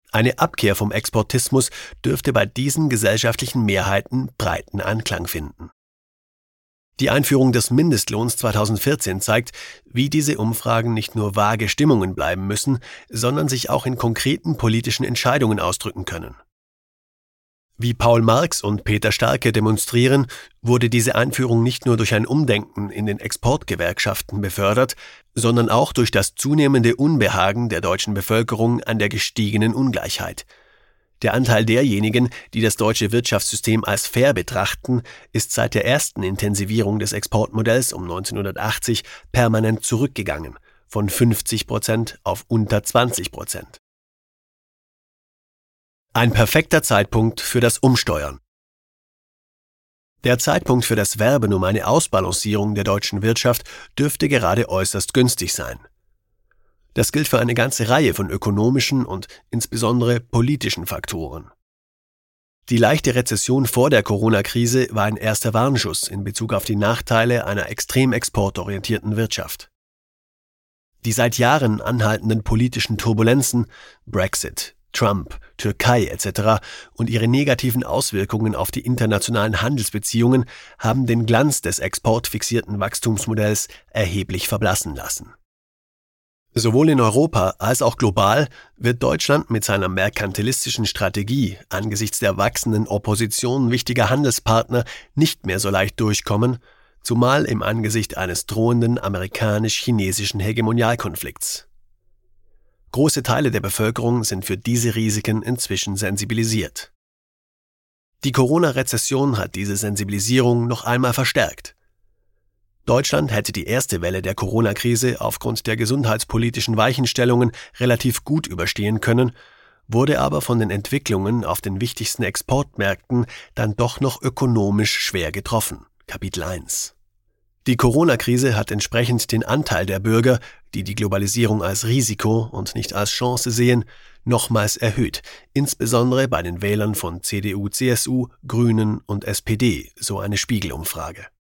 Eine Abkehr vom Exportismus dürfte bei diesen gesellschaftlichen Mehrheiten breiten Anklang finden. Die Einführung des Mindestlohns 2014 zeigt, wie diese Umfragen nicht nur vage Stimmungen bleiben müssen, sondern sich auch in konkreten politischen Entscheidungen ausdrücken können. Wie Paul Marx und Peter Starke demonstrieren, wurde diese Einführung nicht nur durch ein Umdenken in den Exportgewerkschaften befördert, sondern auch durch das zunehmende Unbehagen der deutschen Bevölkerung an der gestiegenen Ungleichheit. Der Anteil derjenigen, die das deutsche Wirtschaftssystem als fair betrachten, ist seit der ersten Intensivierung des Exportmodells um 1980 permanent zurückgegangen, von 50% auf unter 20%. Ein perfekter Zeitpunkt für das Umsteuern. Der Zeitpunkt für das Werben um eine Ausbalancierung der deutschen Wirtschaft dürfte gerade äußerst günstig sein. Das gilt für eine ganze Reihe von ökonomischen und insbesondere politischen Faktoren. Die leichte Rezession vor der Corona-Krise war ein erster Warnschuss in Bezug auf die Nachteile einer extrem exportorientierten Wirtschaft. Die seit Jahren anhaltenden politischen Turbulenzen, Brexit, Trump, Türkei etc. und ihre negativen Auswirkungen auf die internationalen Handelsbeziehungen haben den Glanz des exportfixierten Wachstumsmodells erheblich verblassen lassen. Sowohl in Europa als auch global wird Deutschland mit seiner merkantilistischen Strategie angesichts der wachsenden Opposition wichtiger Handelspartner nicht mehr so leicht durchkommen, zumal im Angesicht eines drohenden amerikanisch-chinesischen Hegemonialkonflikts. Große Teile der Bevölkerung sind für diese Risiken inzwischen sensibilisiert. Die Corona-Rezession hat diese Sensibilisierung noch einmal verstärkt. Deutschland hätte die erste Welle der Corona-Krise aufgrund der gesundheitspolitischen Weichenstellungen relativ gut überstehen können, wurde aber von den Entwicklungen auf den wichtigsten Exportmärkten dann doch noch ökonomisch schwer getroffen. Kapitel 1. Die Corona-Krise hat entsprechend den Anteil der Bürger, die die Globalisierung als Risiko und nicht als Chance sehen, nochmals erhöht, insbesondere bei den Wählern von CDU, CSU, Grünen und SPD, so eine Spiegel-Umfrage.